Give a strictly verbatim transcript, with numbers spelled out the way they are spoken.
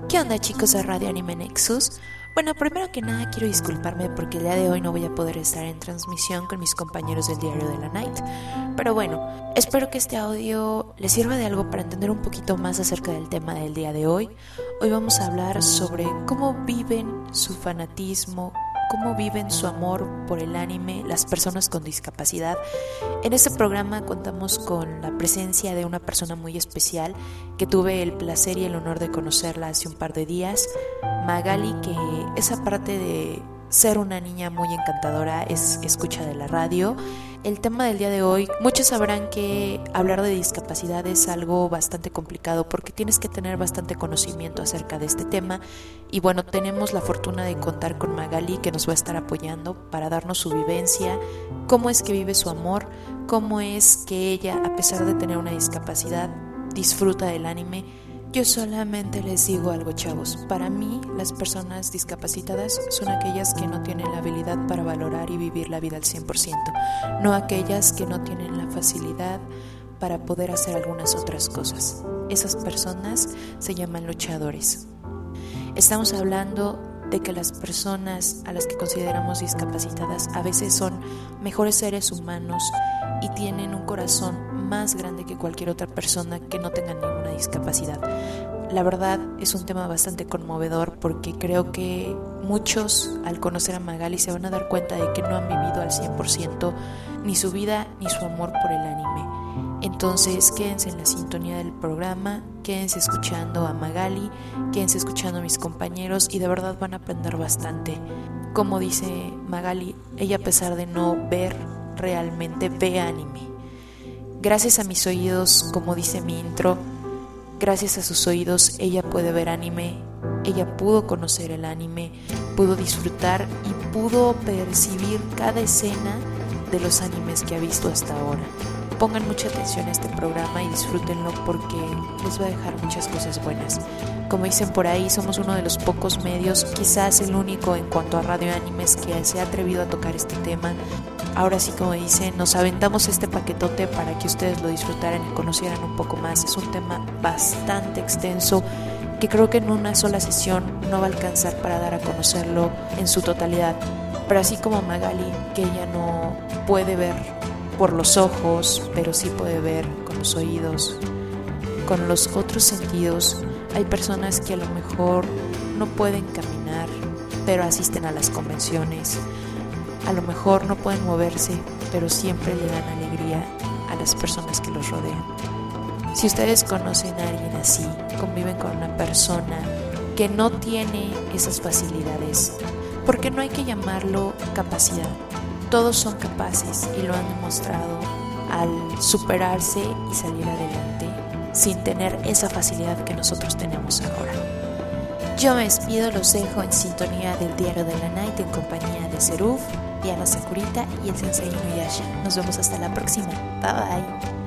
¿Qué onda, chicos de Radio Anime Nexus? Bueno, primero que nada quiero disculparme porque el día de hoy no voy a poder estar en transmisión con mis compañeros del Diario de la Night. Pero bueno, espero que este audio les sirva de algo para entender un poquito más acerca del tema del día de hoy. Hoy vamos a hablar sobre cómo viven su fanatismo, cómo viven su amor por el anime las personas con discapacidad. En este programa contamos con la presencia de una persona muy especial que tuve el placer y el honor de conocerla hace un par de días, Magali, que es aparte de ser una niña muy encantadora, es escucha de la radio. El tema del día de hoy, muchos sabrán que hablar de discapacidad es algo bastante complicado porque tienes que tener bastante conocimiento acerca de este tema y bueno, tenemos la fortuna de contar con Magali, que nos va a estar apoyando para darnos su vivencia, cómo es que vive su amor, cómo es que ella, a pesar de tener una discapacidad, disfruta del anime. Yo solamente les digo algo, chavos. Para mí, las personas discapacitadas son aquellas que no tienen la habilidad para valorar y vivir la vida al cien por ciento, no aquellas que no tienen la facilidad para poder hacer algunas otras cosas. Esas personas se llaman luchadores. Estamos hablando de que las personas a las que consideramos discapacitadas a veces son mejores seres humanos y tienen un corazón más grande que cualquier otra persona que no tenga ninguna discapacidad. La verdad es un tema bastante conmovedor porque creo que muchos al conocer a Magali se van a dar cuenta de que no han vivido al cien por ciento ni su vida ni su amor por el anime. Entonces quédense en la sintonía del programa, quédense escuchando a Magali, quédense escuchando a mis compañeros y de verdad van a aprender bastante. Como dice Magali, ella a pesar de no ver realmente ve anime. Gracias a mis oídos, como dice mi intro, gracias a sus oídos ella puede ver anime, ella pudo conocer el anime, pudo disfrutar y pudo percibir cada escena de los animes que ha visto hasta ahora. Pongan mucha atención a este programa y disfrútenlo porque les va a dejar muchas cosas buenas. Como dicen por ahí, somos uno de los pocos medios, quizás el único en cuanto a radio animes, que se ha atrevido a tocar este tema. Ahora sí, como dicen, nos aventamos este paquetote para que ustedes lo disfrutaran y conocieran un poco más. Es un tema bastante extenso que creo que en una sola sesión no va a alcanzar para dar a conocerlo en su totalidad. Pero así como Magali, que ella no puede ver por los ojos, pero sí puede ver con los oídos, con los otros sentidos. Hay personas que a lo mejor no pueden caminar, pero asisten a las convenciones. A lo mejor no pueden moverse, pero siempre le dan alegría a las personas que los rodean. Si ustedes conocen a alguien así, conviven con una persona que no tiene esas facilidades, porque no hay que llamarlo capacidad. Todos son capaces y lo han demostrado al superarse y salir adelante sin tener esa facilidad que nosotros tenemos ahora. Yo me despido, los dejo en sintonía del Diario de la Night en compañía de Seruf, Diana Sakurita y el Sensei Inuyasha. Nos vemos hasta la próxima. Bye bye.